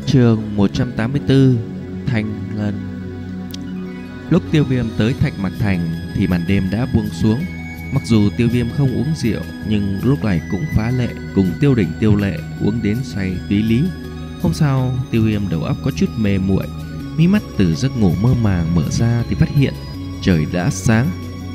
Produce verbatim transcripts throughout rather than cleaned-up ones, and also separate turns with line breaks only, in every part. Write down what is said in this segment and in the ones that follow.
Chương một trăm tám mươi tư. Thanh Lân. Lúc Tiêu Viêm tới Thạch Mạc Thành thì màn đêm đã buông xuống. Mặc dù Tiêu Viêm không uống rượu, nhưng lúc này cũng phá lệ cùng Tiêu Đỉnh Tiêu Lệ uống đến say túy lý. Hôm sau, Tiêu Viêm đầu óc có chút mê muội, mí mắt từ giấc ngủ mơ màng mở ra thì phát hiện trời đã sáng.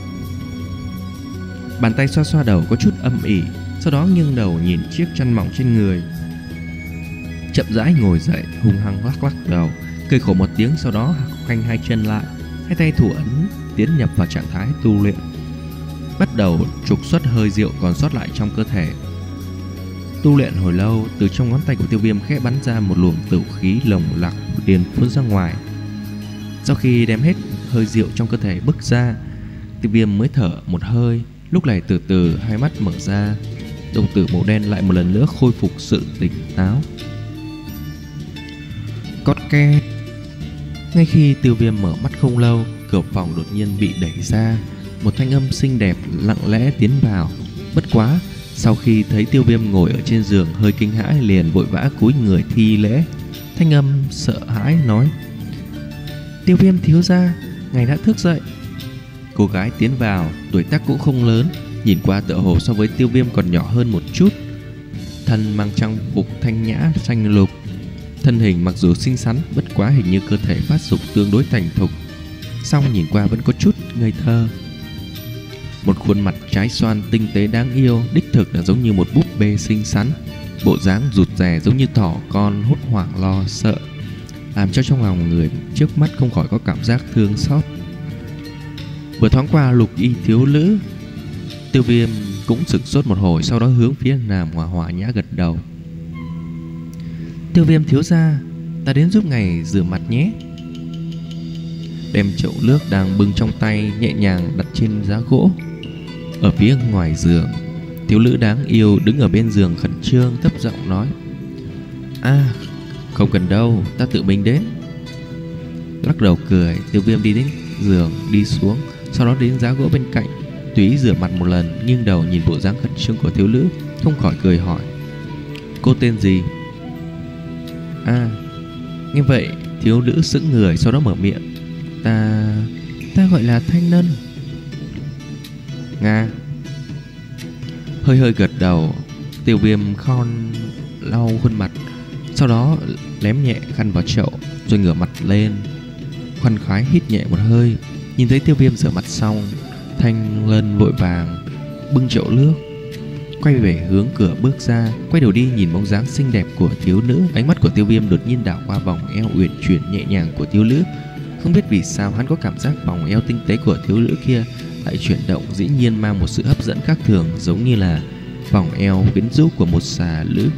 Bàn tay xoa xoa đầu có chút âm ỉ, sau đó nghiêng đầu nhìn chiếc chăn mỏng trên người, chậm rãi ngồi dậy, hung hăng lắc lắc đầu, cười khổ một tiếng, sau đó khoanh hai chân lại, hai tay thủ ấn tiến nhập vào trạng thái tu luyện, bắt đầu trục xuất hơi rượu còn sót lại trong cơ thể. Tu luyện hồi lâu, từ trong ngón tay của Tiêu Viêm khẽ bắn ra một luồng tử khí lồng lặc liền phun ra ngoài. Sau khi đem hết hơi rượu trong cơ thể bức ra, Tiêu Viêm mới thở một hơi. Lúc này từ từ hai mắt mở ra, đồng tử màu đen lại một lần nữa khôi phục sự tỉnh táo. Cót két. Ngay khi Tiêu Viêm mở mắt không lâu, cửa phòng đột nhiên bị đẩy ra, một thanh âm xinh đẹp lặng lẽ tiến vào. Bất quá, sau khi thấy Tiêu Viêm ngồi ở trên giường hơi kinh hãi, liền vội vã cúi người thi lễ. Thanh âm sợ hãi nói: "Tiêu Viêm thiếu gia, ngài đã thức dậy." Cô gái tiến vào, tuổi tác cũng không lớn, nhìn qua tựa hồ so với Tiêu Viêm còn nhỏ hơn một chút. Thân mang trang phục thanh nhã xanh lục, thân hình mặc dù xinh xắn, bất quá hình như cơ thể phát dục tương đối thành thục, song nhìn qua vẫn có chút ngây thơ. Một khuôn mặt trái xoan tinh tế đáng yêu, đích thực là giống như một búp bê xinh xắn, bộ dáng rụt rè giống như thỏ con hốt hoảng lo sợ, làm cho trong lòng người trước mắt không khỏi có cảm giác thương xót. Vừa thoáng qua lục y thiếu nữ, Tiêu Viêm cũng sửng sốt một hồi, sau đó hướng phía Nam Hòa Hòa nhã gật đầu. "Tiêu Viêm thiếu gia, ta đến giúp ngài rửa mặt nhé." Đem chậu nước đang bưng trong tay nhẹ nhàng đặt trên giá gỗ. Ở phía ngoài giường, thiếu nữ đáng yêu đứng ở bên giường khẩn trương thấp giọng nói: "À, không cần đâu, ta tự mình đến." Lắc đầu cười, Tiêu Viêm đi đến giường, đi xuống, sau đó đến giá gỗ bên cạnh, tùy ý rửa mặt một lần, nghiêng đầu nhìn bộ dáng khẩn trương của thiếu nữ, không khỏi cười hỏi: "Cô tên gì?" À, nghe vậy thiếu nữ sững người, sau đó mở miệng: Ta... ta gọi là Thanh Lân." "Nga." Hơi hơi gật đầu, Tiêu Viêm khon lau khuôn mặt, sau đó lém nhẹ khăn vào chậu, rồi ngửa mặt lên, khoan khoái hít nhẹ một hơi. Nhìn thấy Tiêu Viêm rửa mặt xong, Thanh Lân vội vàng bưng chậu nước, quay về hướng cửa bước ra, quay đầu đi nhìn bóng dáng xinh đẹp của thiếu nữ. Ánh mắt của Tiêu Viêm đột nhiên đảo qua vòng eo uyển chuyển nhẹ nhàng của thiếu nữ. Không biết vì sao hắn có cảm giác vòng eo tinh tế của thiếu nữ kia lại chuyển động, dĩ nhiên mang một sự hấp dẫn khác thường, giống như là vòng eo quyến rũ của một xà lữ.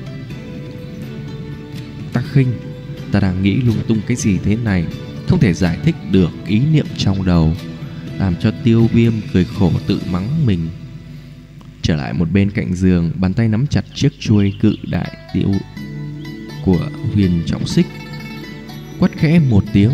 "Ta khinh, ta đang nghĩ lung tung cái gì thế này?" Không thể giải thích được ý niệm trong đầu, làm cho Tiêu Viêm cười khổ tự mắng mình. Trở lại một bên cạnh giường, bàn tay nắm chặt chiếc chuôi cự đại tiêu của Huyền Trọng Xích, quát khẽ một tiếng,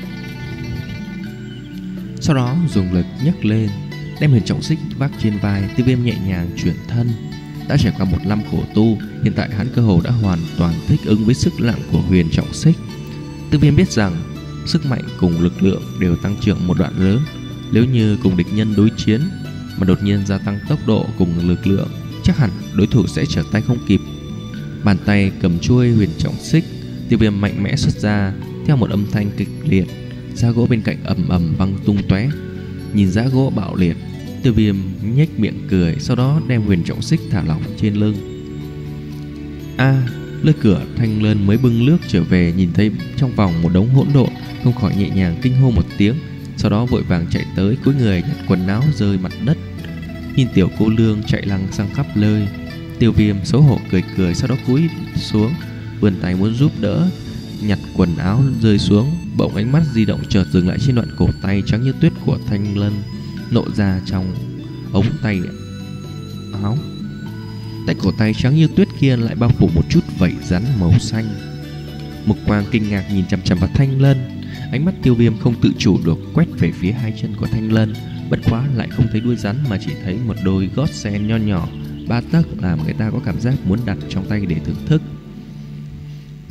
sau đó dùng lực nhấc lên, đem Huyền Trọng Xích vác trên vai. Tiêu Viêm nhẹ nhàng chuyển thân. Đã trải qua một năm khổ tu, hiện tại hắn cơ hồ đã hoàn toàn thích ứng với sức nặng của Huyền Trọng Xích. Tiêu Viêm biết rằng sức mạnh cùng lực lượng đều tăng trưởng một đoạn lớn. Nếu như cùng địch nhân đối chiến mà đột nhiên gia tăng tốc độ cùng lực lượng, chắc hẳn đối thủ sẽ trở tay không kịp. Bàn tay cầm chuôi Huyền Trọng Xích, Tiêu Viêm mạnh mẽ xuất ra, theo một âm thanh kịch liệt, giá gỗ bên cạnh ầm ầm văng tung tóe. Nhìn giá gỗ bạo liệt, Tiêu Viêm nhếch miệng cười, sau đó đem Huyền Trọng Xích thả lỏng trên lưng. A, lơi cửa Thanh Lân mới bưng nước trở về, nhìn thấy trong vòng một đống hỗn độn, không khỏi nhẹ nhàng kinh hô một tiếng, sau đó vội vàng chạy tới, cúi người nhặt quần áo rơi mặt đất. Nhìn tiểu cô lương chạy lăng sang khắp nơi, Tiêu Viêm xấu hổ cười cười, sau đó cúi xuống, vươn tay muốn giúp đỡ nhặt quần áo rơi xuống. Bỗng ánh mắt di động chợt dừng lại trên đoạn cổ tay trắng như tuyết của Thanh Lân, lộ ra trong ống tay áo. Tại cổ tay trắng như tuyết kia lại bao phủ một chút vảy rắn màu xanh. Mục quang kinh ngạc nhìn chằm chằm vào Thanh Lân. Ánh mắt Tiêu Viêm không tự chủ được quét về phía hai chân của Thanh Lân, bất quá lại không thấy đuôi rắn mà chỉ thấy một đôi gót sen nho nhỏ ba tấc, làm người ta có cảm giác muốn đặt trong tay để thưởng thức.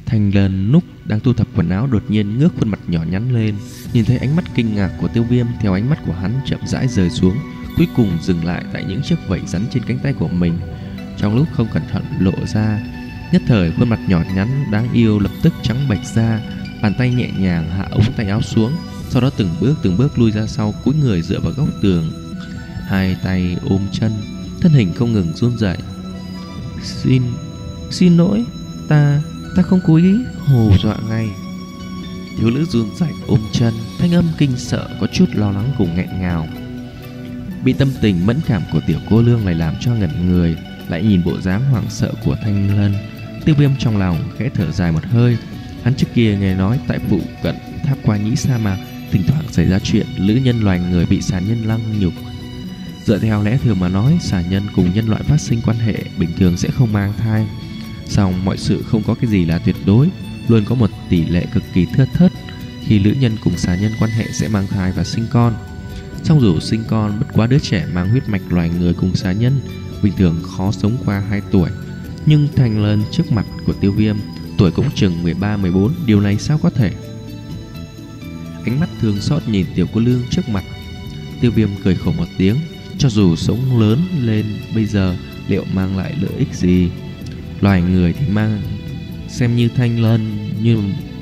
Thanh Lân lúc đang thu thập quần áo đột nhiên ngước khuôn mặt nhỏ nhắn lên, nhìn thấy ánh mắt kinh ngạc của Tiêu Viêm theo ánh mắt của hắn chậm rãi rời xuống, cuối cùng dừng lại tại những chiếc vảy rắn trên cánh tay của mình. Trong lúc không cẩn thận lộ ra, nhất thời khuôn mặt nhỏ nhắn đáng yêu lập tức trắng bệch ra, bàn tay nhẹ nhàng hạ ống tay áo xuống, sau đó từng bước từng bước lui ra sau, cúi người dựa vào góc tường, hai tay ôm chân, thân hình không ngừng run rẩy. Xin, xin lỗi, ta, ta không cố ý hù dọa ngay. Thiếu nữ run rẩy ôm chân, thanh âm kinh sợ có chút lo lắng cùng nghẹn ngào. Bị tâm tình mẫn cảm của tiểu cô nương này làm cho ngẩn người, lại nhìn bộ dáng hoảng sợ của Thanh Lân, Tiêu Viêm trong lòng khẽ thở dài một hơi. Hắn trước kia nghe nói tại phụ cận Tháp Qua Nhĩ sa mạc thỉnh thoảng xảy ra chuyện nữ nhân loài người bị xà nhân lăng nhục. Dựa theo lẽ thường mà nói, xà nhân cùng nhân loại phát sinh quan hệ bình thường sẽ không mang thai. Song mọi sự không có cái gì là tuyệt đối, luôn có một tỷ lệ cực kỳ thưa thớt khi nữ nhân cùng xà nhân quan hệ sẽ mang thai và sinh con. Song dù sinh con, bất quá đứa trẻ mang huyết mạch loài người cùng xà nhân bình thường khó sống qua hai tuổi. Nhưng Thanh Lân trước mặt của Tiêu Viêm tuổi cũng chừng mười ba mười bốn, điều này sao có thể? Ánh mắt thương xót nhìn tiểu cô nương trước mặt, Tiêu Viêm cười khổ một tiếng. Cho dù sống lớn lên bây giờ liệu mang lại lợi ích gì? Loài người thì mang xem như Thanh Lân, như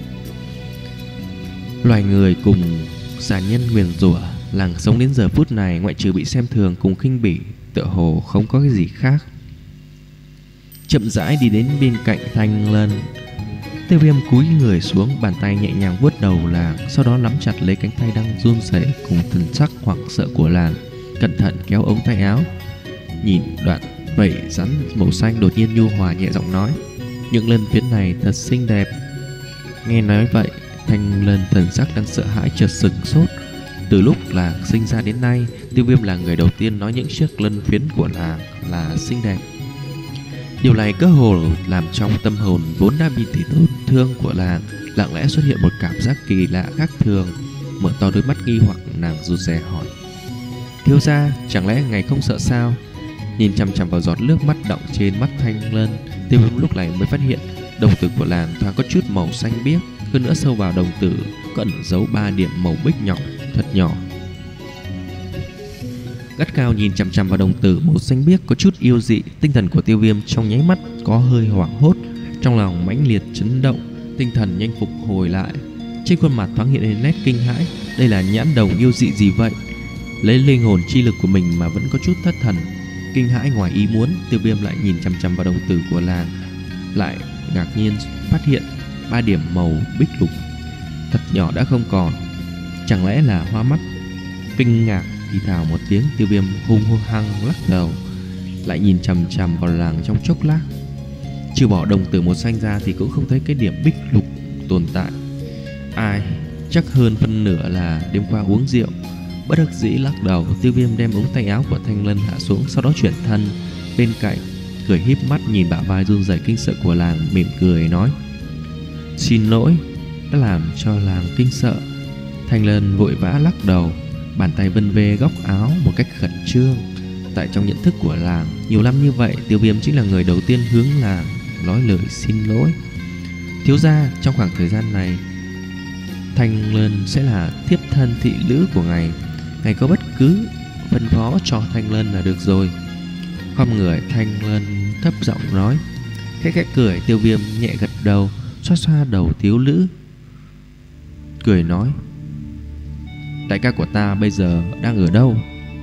loài người cùng xà nhân nguyền rủa, làng sống đến giờ phút này ngoại trừ bị xem thường cùng khinh bỉ, tựa hồ không có cái gì khác. Chậm rãi đi đến bên cạnh Thanh Lân, Tiêu Viêm cúi người xuống, bàn tay nhẹ nhàng vuốt đầu làng, sau đó nắm chặt lấy cánh tay đang run rẩy cùng thần sắc hoảng sợ của làng, cẩn thận kéo ống tay áo. Nhìn đoạn vảy rắn màu xanh đột nhiên nhu hòa nhẹ giọng nói: "Những lân phiến này thật xinh đẹp." Nghe nói vậy, Thanh Lân thần sắc đang sợ hãi chợt sửng sốt. Từ lúc làng sinh ra đến nay, Tiêu Viêm là người đầu tiên nói những chiếc lân phiến của làng là xinh đẹp. Điều này cơ hồ làm trong tâm hồn vốn đã bị tổn thương của làng lặng lẽ xuất hiện một cảm giác kỳ lạ khác thường. Mở to đôi mắt nghi hoặc, nàng rụt rè hỏi: "Thiếu gia, chẳng lẽ ngài không sợ sao?" Nhìn chằm chằm vào giọt nước mắt đọng trên mắt Thanh Lân, Tiêu Viêm lúc này mới phát hiện đồng tử của làng thoáng có chút màu xanh biếc, hơn nữa sâu vào đồng tử có ẩn giấu ba điểm màu bích nhỏ thật nhỏ. Gắt cao nhìn chằm chằm vào đồng tử màu xanh biếc có chút yêu dị, tinh thần của Tiêu Viêm trong nháy mắt có hơi hoảng hốt, trong lòng mãnh liệt chấn động, tinh thần nhanh phục hồi lại. Trên khuôn mặt thoáng hiện lên nét kinh hãi, đây là nhãn đồng yêu dị gì vậy? Lấy linh hồn chi lực của mình mà vẫn có chút thất thần. Kinh hãi ngoài ý muốn, Tiêu Viêm lại nhìn chằm chằm vào đồng tử của làng, lại ngạc nhiên phát hiện ba điểm màu bích lục thật nhỏ đã không còn. Chẳng lẽ là hoa mắt? Kinh ngạc thì thào một tiếng, Tiêu Viêm hung hăng hăng lắc đầu, lại nhìn chằm chằm vào làng trong chốc lát. Trừ bỏ đồng tử màu xanh ra thì cũng không thấy cái điểm bích lục tồn tại. Ai, chắc hơn phân nửa là đêm qua uống rượu. Bất đắc dĩ lắc đầu, Tiêu Viêm đem ống tay áo của Thanh Lân hạ xuống, sau đó chuyển thân bên cạnh, cười híp mắt nhìn bả vai run rẩy kinh sợ của làng, mỉm cười nói: "Xin lỗi, đã làm cho làng kinh sợ." Thanh Lân vội vã lắc đầu, bàn tay vân vê góc áo một cách khẩn trương. Tại trong nhận thức của làng, nhiều năm như vậy, Tiêu Viêm chính là người đầu tiên hướng làng nói lời xin lỗi. "Thiếu gia, trong khoảng thời gian này, Thanh Lân sẽ là thiếp thân thị nữ của ngài. Ngài có bất cứ phân phó cho Thanh Lân là được rồi." Khom người, Thanh Lân thấp giọng nói. Khẽ khẽ cười, Tiêu Viêm nhẹ gật đầu, xoa xoa đầu thiếu nữ, cười nói: "Đại ca của ta bây giờ đang ở đâu?"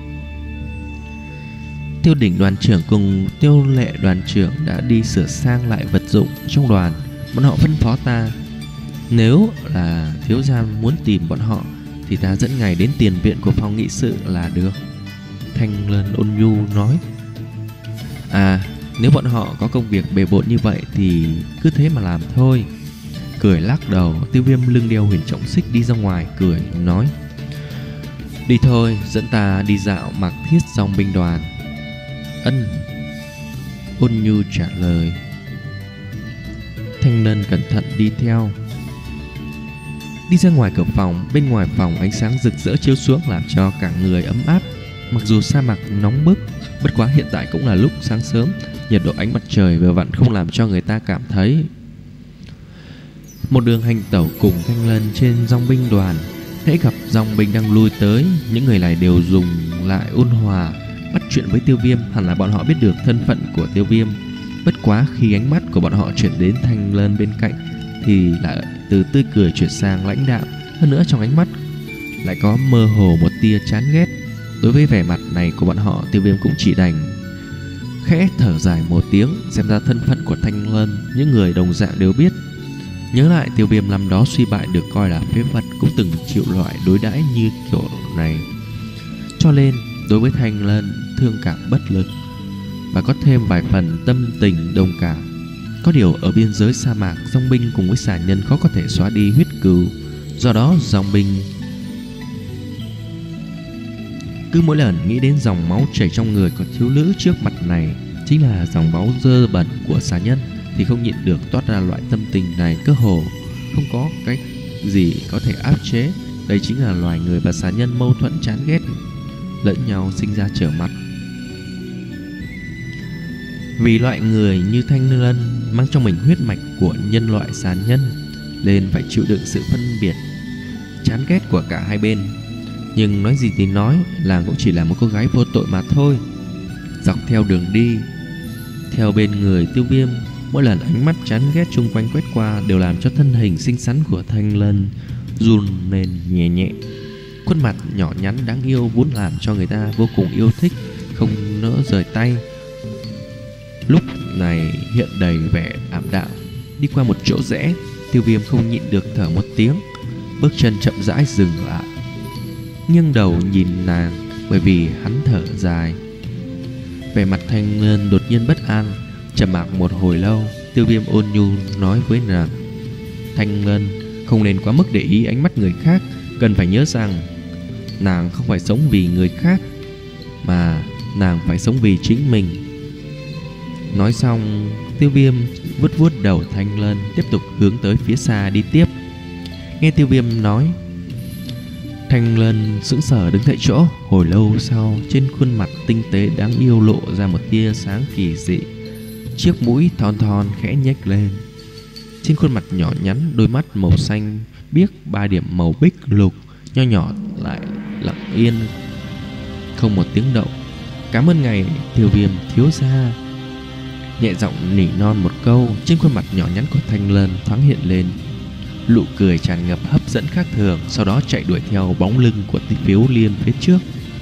Tiêu Đỉnh đoàn trưởng cùng Tiêu Lệ đoàn trưởng đã đi sửa sang lại vật dụng trong đoàn. Bọn họ phân phó ta, nếu là thiếu gia muốn tìm bọn họ thì ta dẫn ngài đến tiền viện của phòng nghị sự là được. Thanh Lân ôn nhu nói. À, nếu bọn họ có công việc bề bộn như vậy thì cứ thế mà làm thôi. Cười lắc đầu, Tiêu Viêm lưng đeo huyền trọng xích đi ra ngoài, cười nói: "Đi thôi, dẫn ta đi dạo Mạc Thiết dòng binh đoàn." Ân. Ôn nhu trả lời. Thanh Lân cẩn thận đi theo. Đi ra ngoài cửa phòng, bên ngoài phòng ánh sáng rực rỡ chiếu xuống làm cho cả người ấm áp. Mặc dù sa mạc nóng bức, bất quá hiện tại cũng là lúc sáng sớm, nhiệt độ ánh mặt trời vừa vặn không làm cho người ta cảm thấy Một đường hành tẩu cùng Thanh Lân trên dòng binh đoàn. Hễ gặp dòng binh đang lui tới, những người này đều dùng lại ôn hòa bắt chuyện với Tiêu Viêm. Hẳn là bọn họ biết được thân phận của Tiêu Viêm. Bất quá khi ánh mắt của bọn họ chuyển đến Thanh Lân bên cạnh thì lại từ tươi cười chuyển sang lãnh đạm. Hơn nữa trong ánh mắt lại có mơ hồ một tia chán ghét. Đối với vẻ mặt này của bọn họ, Tiêu Viêm cũng chỉ đành khẽ thở dài một tiếng. Xem ra thân phận của Thanh Lân những người đồng dạng đều biết. Nhớ lại Tiêu Viêm năm đó suy bại được coi là phế vật cũng từng chịu loại đối đãi như kiểu này, cho nên đối với Thanh Lân thương cảm bất lực và có thêm vài phần tâm tình đồng cảm. Có điều ở biên giới sa mạc, dòng binh cùng với xà nhân khó có thể xóa đi huyết cừu. Do đó dòng binh cứ mỗi lần nghĩ đến dòng máu chảy trong người của thiếu nữ trước mặt này chính là dòng máu dơ bẩn của xà nhân thì không nhịn được toát ra loại tâm tình này. Cơ hồ không có cách gì có thể áp chế. Đây chính là loài người và xà nhân mâu thuẫn chán ghét lẫn nhau, sinh ra trở mặt. Vì loại người như Thanh Lân mang trong mình huyết mạch của nhân loại xà nhân nên phải chịu đựng sự phân biệt chán ghét của cả hai bên. Nhưng nói gì thì nói, nàng cũng chỉ là một cô gái vô tội mà thôi. Dọc theo đường đi theo bên người Tiêu Viêm, mỗi lần ánh mắt chán ghét chung quanh quét qua đều làm cho thân hình xinh xắn của Thanh Lân run lên nhẹ nhẹ. Khuôn mặt nhỏ nhắn đáng yêu vốn làm cho người ta vô cùng yêu thích, không nỡ rời tay, lúc này hiện đầy vẻ ảm đạm. Đi qua một chỗ rẽ, Tiêu Viêm không nhịn được thở một tiếng, bước chân chậm rãi dừng lại, nghiêng đầu nhìn nàng bởi vì hắn thở dài. Vẻ mặt Thanh Lân đột nhiên bất an. Trầm mặc một hồi lâu, Tiêu Viêm ôn nhu nói với nàng: Thanh Lân, không nên quá mức để ý ánh mắt người khác. Cần phải nhớ rằng nàng không phải sống vì người khác, mà nàng phải sống vì chính mình. Nói xong, Tiêu Viêm vuốt vuốt đầu Thanh Lân, tiếp tục hướng tới phía xa đi tiếp. Nghe Tiêu Viêm nói, Thanh Lân sững sờ đứng tại chỗ. Hồi lâu sau, trên khuôn mặt tinh tế đáng yêu lộ ra một tia sáng kỳ dị. Chiếc mũi thon thon khẽ nhếch lên. Trên khuôn mặt nhỏ nhắn, đôi mắt màu xanh biếc ba điểm màu bích lục nho nhỏ lại lặng yên, không một tiếng động. Cảm ơn ngài Tiêu Viêm thiếu gia. Nhẹ giọng nỉ non một câu. Trên khuôn mặt nhỏ nhắn của Thanh Lân thoáng hiện lên nụ cười tràn ngập hấp dẫn khác thường. Sau đó chạy đuổi theo bóng lưng của Phiếu Liên phía trước.